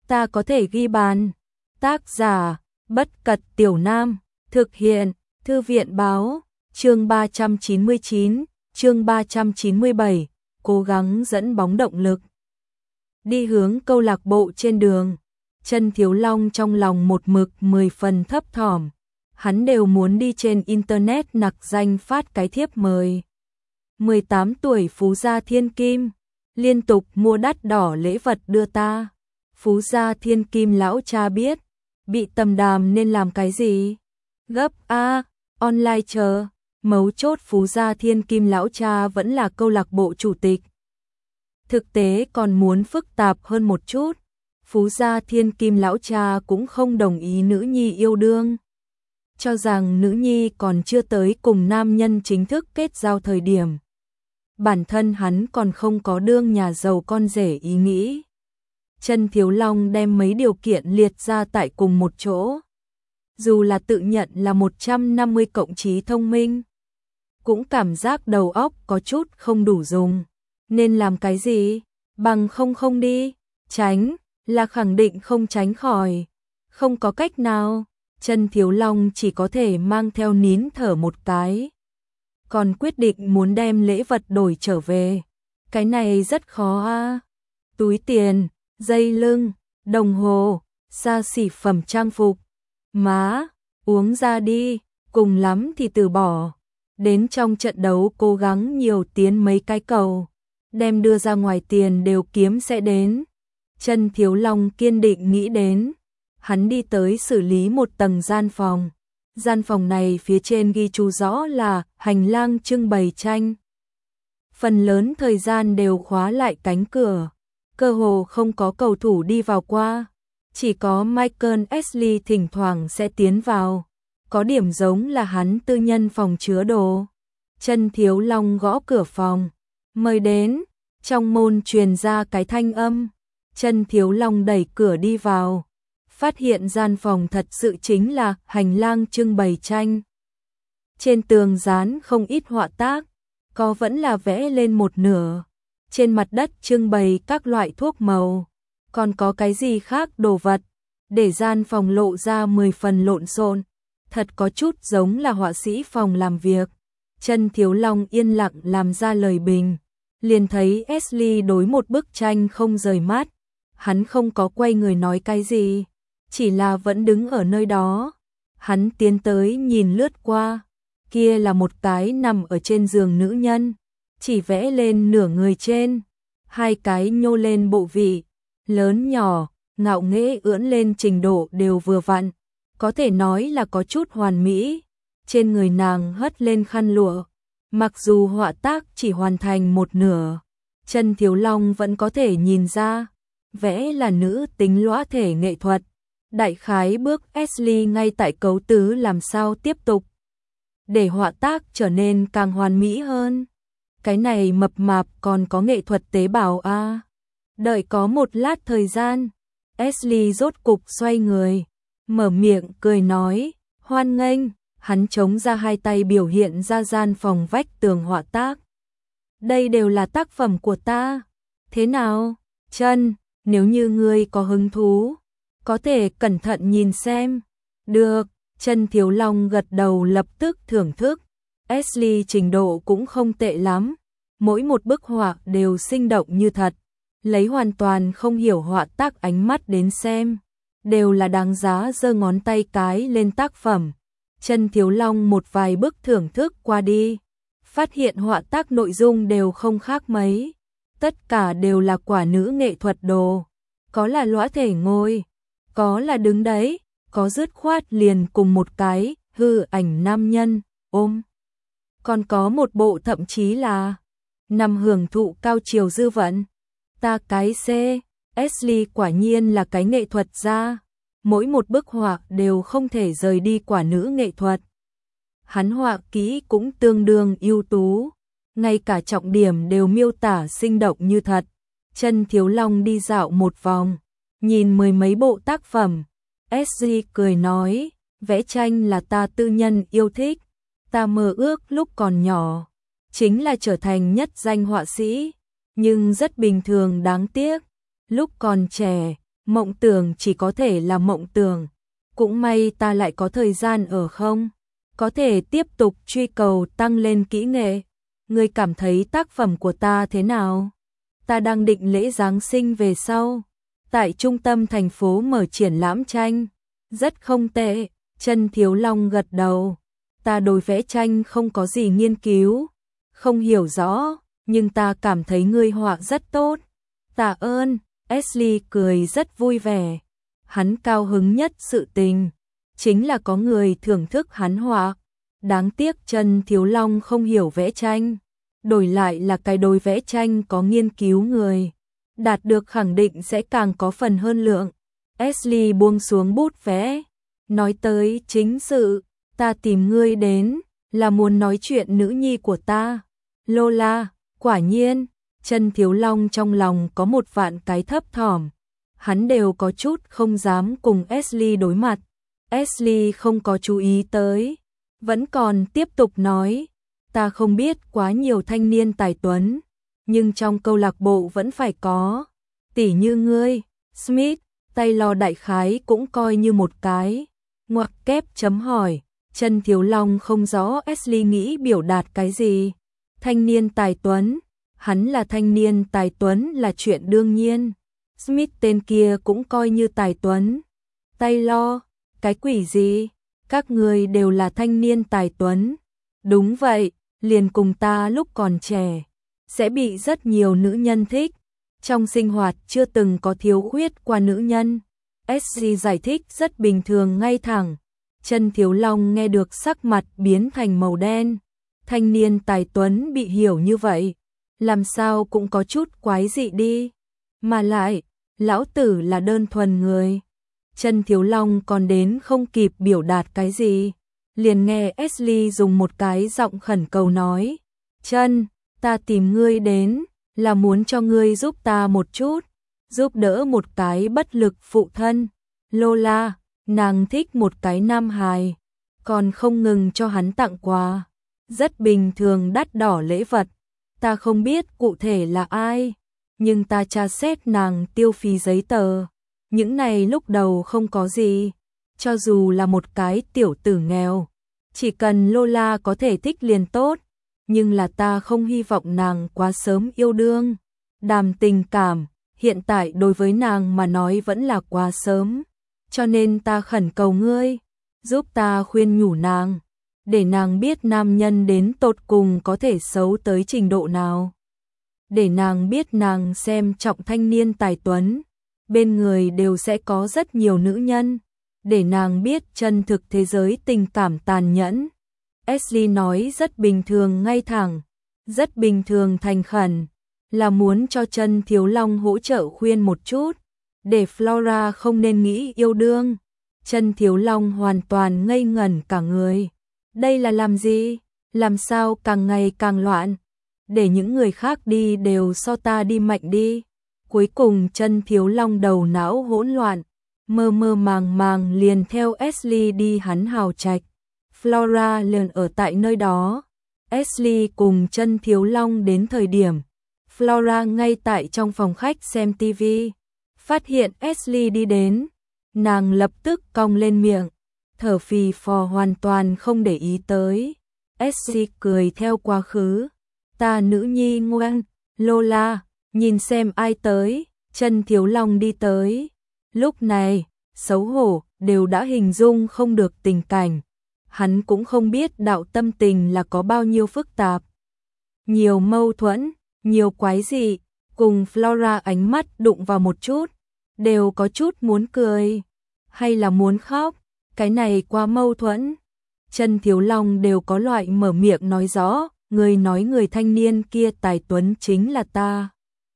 ta có thể ghi bàn. Tác giả, Bất Cật Tiểu Nam, thực hiện, Thư viện báo, chương 399, chương 397, cố gắng dẫn bóng động lực. Đi hướng câu lạc bộ trên đường, Trần Thiếu Long trong lòng một mực 10 phần thấp thỏm, hắn đều muốn đi trên internet nặc danh phát cái thiếp mời. 18 tuổi Phú Gia Thiên Kim, liên tục mua đắt đỏ lễ vật đưa ta. Phú Gia Thiên Kim lão cha biết, bị tầm đàm nên làm cái gì? Gấp a, online chờ, mấu chốt Phú Gia Thiên Kim lão cha vẫn là câu lạc bộ chủ tịch. Thực tế còn muốn phức tạp hơn một chút, Phú Gia Thiên Kim lão cha cũng không đồng ý nữ nhi yêu đương. Cho rằng nữ nhi còn chưa tới cùng nam nhân chính thức kết giao thời điểm. Bản thân hắn còn không có đương nhà giàu con rể ý nghĩ. Trần Thiếu Long đem mấy điều kiện liệt ra tại cùng một chỗ. Dù là tự nhận là 150 cộng trí thông minh, cũng cảm giác đầu óc có chút không đủ dùng. Nên làm cái gì? Bằng không đi. Tránh, là khẳng định không tránh khỏi. Không có cách nào. Trần Thiếu Long chỉ có thể mang theo nín thở một cái. Còn quyết định muốn đem lễ vật đổi trở về. Cái này rất khó a. Túi tiền, dây lưng, đồng hồ, xa xỉ phẩm trang phục. Má, uống ra đi, cùng lắm thì từ bỏ. Đến trong trận đấu cố gắng nhiều tiến mấy cái cầu. Đem đưa ra ngoài tiền đều kiếm sẽ đến. Trần Thiếu Long kiên định nghĩ đến. Hắn đi tới xử lý một tầng gian phòng. Gian phòng này phía trên ghi chú rõ là hành lang trưng bày tranh. Phần lớn thời gian đều khóa lại cánh cửa. Cơ hồ không có cầu thủ đi vào qua. Chỉ có Michael Ashley thỉnh thoảng sẽ tiến vào. Có điểm giống là hắn tư nhân phòng chứa đồ. Trần Thiếu Long gõ cửa phòng. Mời đến. Trong môn truyền ra cái thanh âm. Trần Thiếu Long đẩy cửa đi vào. Phát hiện gian phòng thật sự chính là hành lang trưng bày tranh. Trên tường dán không ít họa tác, có vẫn là vẽ lên một nửa. Trên mặt đất trưng bày các loại thuốc màu, còn có cái gì khác đồ vật, để gian phòng lộ ra 10 phần lộn xộn, thật có chút giống là họa sĩ phòng làm việc. Trần Thiếu Long yên lặng làm ra lời bình, liền thấy Ashley đối một bức tranh không rời mắt, hắn không có quay người nói cái gì. Chỉ là vẫn đứng ở nơi đó. Hắn tiến tới nhìn lướt qua. Kia là một cái nằm ở trên giường nữ nhân. Chỉ vẽ lên nửa người trên. Hai cái nhô lên bộ vị. Lớn nhỏ, ngạo nghễ ưỡn lên trình độ đều vừa vặn. Có thể nói là có chút hoàn mỹ. Trên người nàng hất lên khăn lụa. Mặc dù họa tác chỉ hoàn thành một nửa, Trần Thiếu Long vẫn có thể nhìn ra. Vẽ là nữ tính lõa thể nghệ thuật. Đại khái bước Ashley ngay tại cấu tứ làm sao tiếp tục để họa tác trở nên càng hoàn mỹ hơn. Cái này mập mạp còn có nghệ thuật tế bào a. Đợi có một lát thời gian, Ashley rốt cục xoay người, mở miệng cười nói, hoan nghênh. Hắn chống ra hai tay biểu hiện ra gian phòng vách tường họa tác. Đây đều là tác phẩm của ta. Thế nào, Trần, nếu như ngươi có hứng thú, có thể cẩn thận nhìn xem. Được, Trần Thiếu Long gật đầu lập tức thưởng thức. Ashley trình độ cũng không tệ lắm. Mỗi một bức họa đều sinh động như thật. Lấy hoàn toàn không hiểu họa tác ánh mắt đến xem. Đều là đáng giá giơ ngón tay cái lên tác phẩm. Trần Thiếu Long một vài bức thưởng thức qua đi. Phát hiện họa tác nội dung đều không khác mấy. Tất cả đều là quả nữ nghệ thuật đồ. Có là lõa thể ngồi. Có là đứng đấy, có dứt khoát liền cùng một cái hư ảnh nam nhân ôm. Còn có một bộ thậm chí là nằm hưởng thụ cao chiều dư vận. Ta cái C, Ashley quả nhiên là cái nghệ thuật gia. Mỗi một bức họa đều không thể rời đi quả nữ nghệ thuật. Hắn họa kỹ cũng tương đương ưu tú, ngay cả trọng điểm đều miêu tả sinh động như thật. Trần Thiếu Long đi dạo một vòng, nhìn mười mấy bộ tác phẩm. Ashley cười nói, vẽ tranh là ta tư nhân yêu thích. Ta mơ ước lúc còn nhỏ, chính là trở thành nhất danh họa sĩ. Nhưng rất bình thường đáng tiếc, lúc còn trẻ, Mộng tưởng chỉ có thể là mộng tưởng. Cũng may ta lại có thời gian ở không? Có thể tiếp tục truy cầu tăng lên kỹ nghệ. Ngươi cảm thấy tác phẩm của ta thế nào? Ta đang định lễ Giáng sinh về sau, tại trung tâm thành phố mở triển lãm tranh. Rất không tệ, Chân Thiếu Long gật đầu. Ta đối vẽ tranh không có gì nghiên cứu, không hiểu rõ, nhưng ta cảm thấy ngươi họa rất tốt. Tạ ơn, Ashley cười rất vui vẻ. Hắn cao hứng nhất sự tình chính là có người thưởng thức hắn họa. Đáng tiếc Chân Thiếu Long không hiểu vẽ tranh, đổi lại là cái đối vẽ tranh có nghiên cứu người, đạt được khẳng định sẽ càng có phần hơn lượng. Ashley buông xuống bút vẽ, nói tới chính sự, ta tìm ngươi đến là muốn nói chuyện nữ nhi của ta. Lola, quả nhiên, Chân Thiếu Long trong lòng có một vạn cái thấp thỏm. Hắn đều có chút không dám cùng Ashley đối mặt. Ashley không có chú ý tới, vẫn còn tiếp tục nói, ta không biết quá nhiều thanh niên tài tuấn, nhưng trong câu lạc bộ vẫn phải có, tỉ như ngươi, Smith, Taylor đại khái cũng coi như một cái. Ngoặc kép chấm hỏi, Chân Thiếu Long không rõ Ashley nghĩ biểu đạt cái gì. Thanh niên tài tuấn, hắn là thanh niên tài tuấn là chuyện đương nhiên. Smith tên kia cũng coi như tài tuấn. Taylor, cái quỷ gì? Các người đều là thanh niên tài tuấn. Đúng vậy, liền cùng ta lúc còn trẻ, sẽ bị rất nhiều nữ nhân thích. Trong sinh hoạt chưa từng có thiếu khuyết qua nữ nhân. SG giải thích rất bình thường ngay thẳng. Chân Thiếu Long nghe được sắc mặt biến thành màu đen. Thanh niên tài tuấn bị hiểu như vậy, làm sao cũng có chút quái dị đi. Mà lại, lão tử là đơn thuần người. Chân Thiếu Long còn đến không kịp biểu đạt cái gì, liền nghe Ashley dùng một cái giọng khẩn cầu nói, Chân, ta tìm ngươi đến là muốn cho ngươi giúp ta một chút, giúp đỡ một cái bất lực phụ thân. Lola, nàng thích một cái nam hài, còn không ngừng cho hắn tặng quà, rất bình thường đắt đỏ lễ vật. Ta không biết cụ thể là ai, nhưng ta tra xét nàng tiêu phí giấy tờ. Những này lúc đầu không có gì, cho dù là một cái tiểu tử nghèo, chỉ cần Lola có thể thích liền tốt, nhưng là ta không hy vọng nàng quá sớm yêu đương. Đàm tình cảm, hiện tại đối với nàng mà nói vẫn là quá sớm, cho nên ta khẩn cầu ngươi, giúp ta khuyên nhủ nàng, để nàng biết nam nhân đến tột cùng có thể xấu tới trình độ nào. Để nàng biết nàng xem trọng thanh niên tài tuấn, bên người đều sẽ có rất nhiều nữ nhân, để nàng biết chân thực thế giới tình cảm tàn nhẫn. Ashley nói rất bình thường ngay thẳng, rất bình thường thành khẩn, là muốn cho Chân Thiếu Long hỗ trợ khuyên một chút, để Flora không nên nghĩ yêu đương. Chân Thiếu Long hoàn toàn ngây ngẩn cả người. Đây là làm gì? Làm sao càng ngày càng loạn? Để những người khác đi đều so ta đi mạnh đi. Cuối cùng Chân Thiếu Long đầu não hỗn loạn, mơ mơ màng màng liền theo Ashley đi hắn hào trạch. Flora liền ở tại nơi đó. Ashley cùng Chân Thiếu Long đến thời điểm, Flora ngay tại trong phòng khách xem TV, phát hiện Ashley đi đến, nàng lập tức cong lên miệng, thở phì phò hoàn toàn không để ý tới. Ashley cười theo quá khứ, ta nữ nhi ngoan, Lola, nhìn xem ai tới. Chân Thiếu Long đi tới, lúc này, xấu hổ, đều đã hình dung không được tình cảnh. Hắn cũng không biết đạo tâm tình là có bao nhiêu phức tạp, nhiều mâu thuẫn, nhiều quái dị, cùng Flora ánh mắt đụng vào một chút, đều có chút muốn cười, hay là muốn khóc, cái này quá mâu thuẫn. Chân Thiếu Long đều có loại mở miệng nói rõ, người nói người thanh niên kia tài tuấn chính là ta.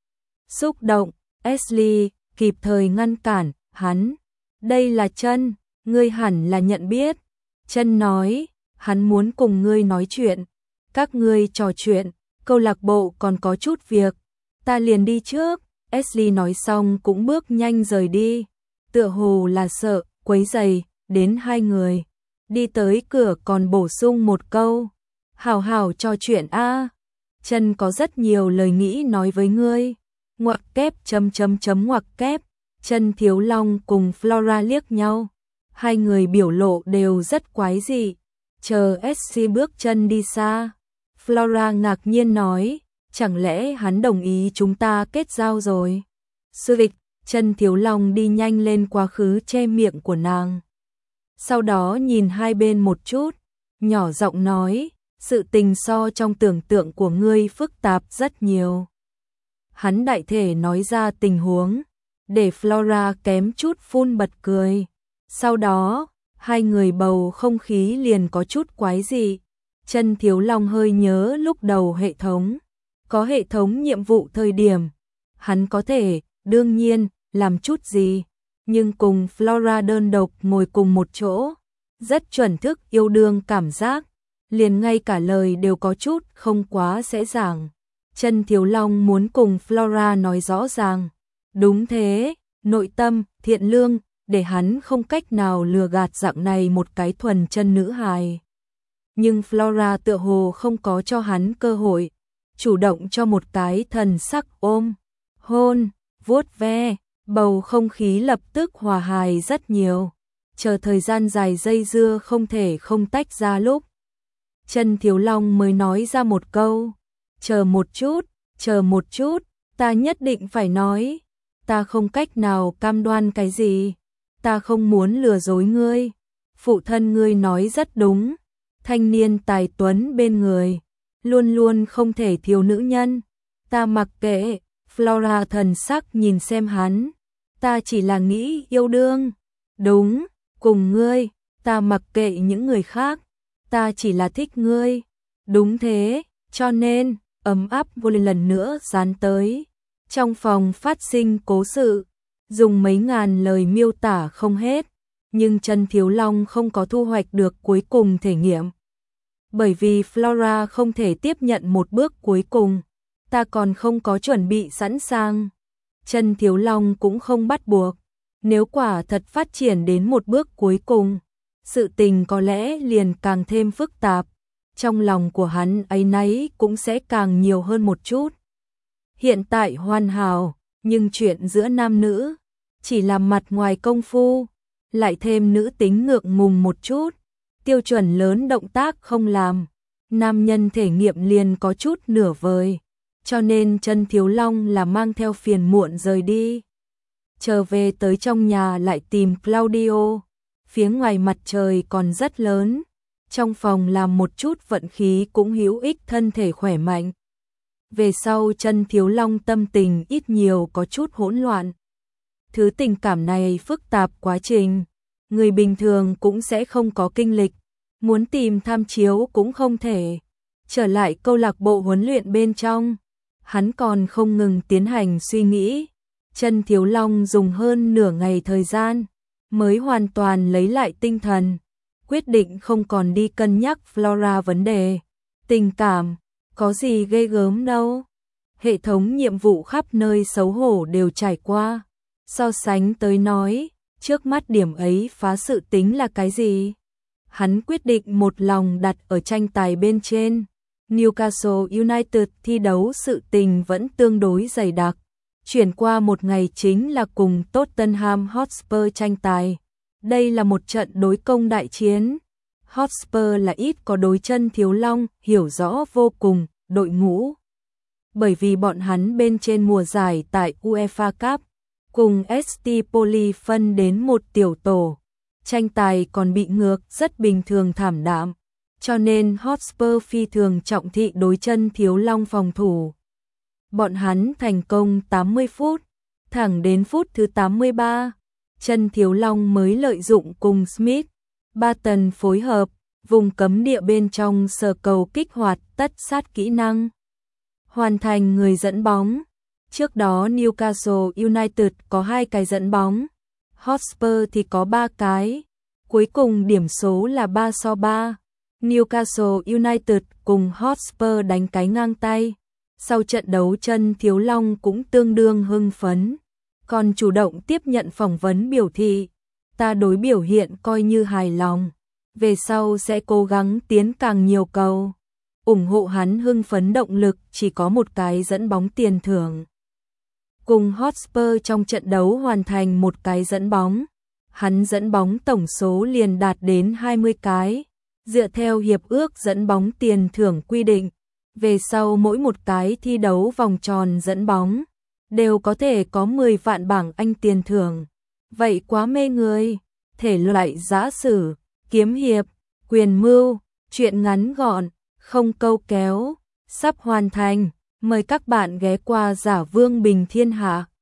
Xúc động, Ashley kịp thời ngăn cản, hắn, đây là Chân, ngươi hẳn là nhận biết. Chân nói, hắn muốn cùng ngươi nói chuyện, các ngươi trò chuyện, câu lạc bộ còn có chút việc, ta liền đi trước. Ashley nói xong cũng bước nhanh rời đi, tựa hồ là sợ quấy rầy đến hai người. Đi tới cửa còn bổ sung một câu, hảo hảo trò chuyện a. Chân có rất nhiều lời nghĩ nói với ngươi. Ngoặc kép chấm chấm chấm ngoặc kép. Chân Thiếu Long cùng Flora liếc nhau, hai người biểu lộ đều rất quái dị. Chờ SC bước chân đi xa, Flora ngạc nhiên nói, chẳng lẽ hắn đồng ý chúng ta kết giao rồi? Sư Vịch, Chân Thiếu Long đi nhanh lên quá khứ che miệng của nàng. Sau đó nhìn hai bên một chút, nhỏ giọng nói, sự tình so trong tưởng tượng của ngươi phức tạp rất nhiều. Hắn đại thể nói ra tình huống, để Flora kém chút phun bật cười. Sau đó, hai người bầu không khí liền có chút quái dị. Chân Thiếu Long hơi nhớ lúc đầu hệ thống, có hệ thống nhiệm vụ thời điểm, hắn có thể, đương nhiên, làm chút gì, nhưng cùng Flora đơn độc ngồi cùng một chỗ, rất chuẩn thức yêu đương cảm giác, liền ngay cả lời đều có chút không quá dễ dàng. Chân Thiếu Long muốn cùng Flora nói rõ ràng, đúng thế, nội tâm, thiện lương, để hắn không cách nào lừa gạt dạng này một cái thuần chân nữ hài. Nhưng Flora tựa hồ không có cho hắn cơ hội, chủ động cho một cái thần sắc ôm, hôn, vuốt ve, bầu không khí lập tức hòa hài rất nhiều. Chờ thời gian dài dây dưa không thể không tách ra lúc, Chân Thiếu Long mới nói ra một câu, chờ một chút, ta nhất định phải nói, ta không cách nào cam đoan cái gì, ta không muốn lừa dối ngươi, phụ thân ngươi nói rất đúng, thanh niên tài tuấn bên người, luôn luôn không thể thiếu nữ nhân, ta mặc kệ. Flora thần sắc nhìn xem hắn, ta chỉ là nghĩ yêu đương, đúng, cùng ngươi, ta mặc kệ những người khác, ta chỉ là thích ngươi, đúng thế, cho nên, ấm áp vô lần nữa dán tới. Trong phòng phát sinh cố sự, dùng mấy ngàn lời miêu tả không hết, nhưng Chân Thiếu Long không có thu hoạch được cuối cùng thể nghiệm. Bởi vì Flora không thể tiếp nhận một bước cuối cùng, ta còn không có chuẩn bị sẵn sàng. Chân Thiếu Long cũng không bắt buộc, nếu quả thật phát triển đến một bước cuối cùng, sự tình có lẽ liền càng thêm phức tạp, trong lòng của hắn áy náy cũng sẽ càng nhiều hơn một chút. Hiện tại hoàn hảo, nhưng chuyện giữa nam nữ, chỉ là mặt ngoài công phu, lại thêm nữ tính ngượng ngùng một chút, tiêu chuẩn lớn động tác không làm, nam nhân thể nghiệm liền có chút nửa vời, cho nên Chân Thiếu Long là mang theo phiền muộn rời đi. Trở về tới trong nhà lại tìm Claudio, phía ngoài mặt trời còn rất lớn, trong phòng làm một chút vận khí cũng hữu ích thân thể khỏe mạnh. Về sau Chân Thiếu Long tâm tình ít nhiều có chút hỗn loạn. Thứ tình cảm này phức tạp quá trình, người bình thường cũng sẽ không có kinh lịch, muốn tìm tham chiếu cũng không thể. Trở lại câu lạc bộ huấn luyện bên trong, hắn còn không ngừng tiến hành suy nghĩ. Chân Thiếu Long dùng hơn nửa ngày thời gian, mới hoàn toàn lấy lại tinh thần, quyết định không còn đi cân nhắc Flora vấn đề. Tình cảm, có gì ghê gớm đâu. Hệ thống nhiệm vụ khắp nơi xấu hổ đều trải qua. So sánh tới nói, trước mắt điểm ấy phá sự tính là cái gì? Hắn quyết định một lòng đặt ở tranh tài bên trên. Newcastle United thi đấu sự tình vẫn tương đối dày đặc. Chuyển qua một ngày chính là cùng Tottenham Hotspur tranh tài. Đây là một trận đối công đại chiến. Hotspur là ít có đối Chân Thiếu Long hiểu rõ vô cùng đội ngũ. Bởi vì bọn hắn bên trên mùa giải tại UEFA Cup, cùng ST Poli phân đến một tiểu tổ. Tranh tài còn bị ngược rất bình thường thảm đạm, cho nên Hotspur phi thường trọng thị đối Chân Thiếu Long phòng thủ. Bọn hắn thành công 80 phút, thẳng đến phút thứ 83, Chân Thiếu Long mới lợi dụng cùng Smith, Barton phối hợp, vùng cấm địa bên trong sờ cầu kích hoạt tất sát kỹ năng, hoàn thành người dẫn bóng. Trước đó Newcastle United có 2 cái dẫn bóng, Hotspur thì có 3 cái, cuối cùng điểm số là 3-3. Newcastle United cùng Hotspur đánh cái ngang tay. Sau trận đấu Chân Thiếu Long cũng tương đương hưng phấn, còn chủ động tiếp nhận phỏng vấn biểu thị, ta đối biểu hiện coi như hài lòng, về sau sẽ cố gắng tiến càng nhiều cầu. ủng hộ hắn hưng phấn động lực chỉ có một cái dẫn bóng tiền thưởng. cùng Hotspur trong trận đấu hoàn thành một cái dẫn bóng. Hắn dẫn bóng tổng số liền đạt đến 20 cái. Dựa theo hiệp ước dẫn bóng tiền thưởng quy định, về sau mỗi một cái thi đấu vòng tròn dẫn bóng đều có thể có 10 vạn bảng Anh tiền thưởng. Vậy quá mê người. Thể loại giã sử, kiếm hiệp, quyền mưu, truyện ngắn gọn, không câu kéo, sắp hoàn thành. Mời các bạn ghé qua Giả Vương Bình Thiên Hạ.